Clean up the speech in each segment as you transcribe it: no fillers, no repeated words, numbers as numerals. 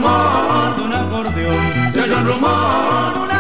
rumor de un acordeón, se oye un rumor de un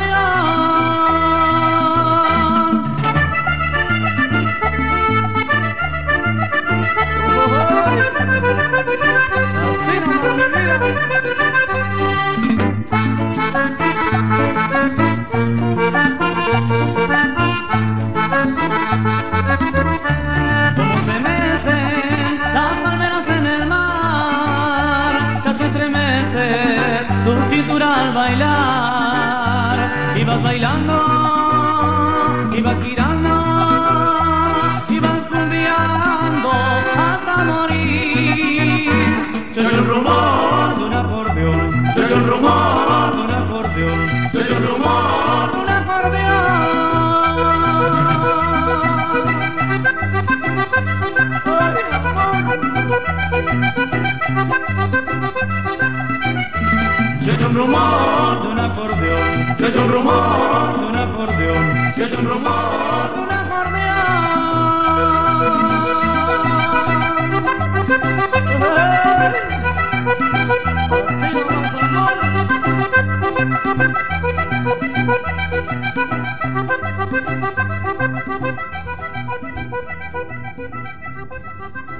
Como se mecen las palmeras en el mar, se hace estremecer tu cintura al bailar. Y vas bailando, y vas girando, y vas cumbiando hasta morir. Se oye un rumor de un acordeón, se oye un rumor de un acordeón, se oye un rumor de un Se oye un rumor de un acordeón, se oye un rumor de un acordeón, se oye un rumor de un acordeón.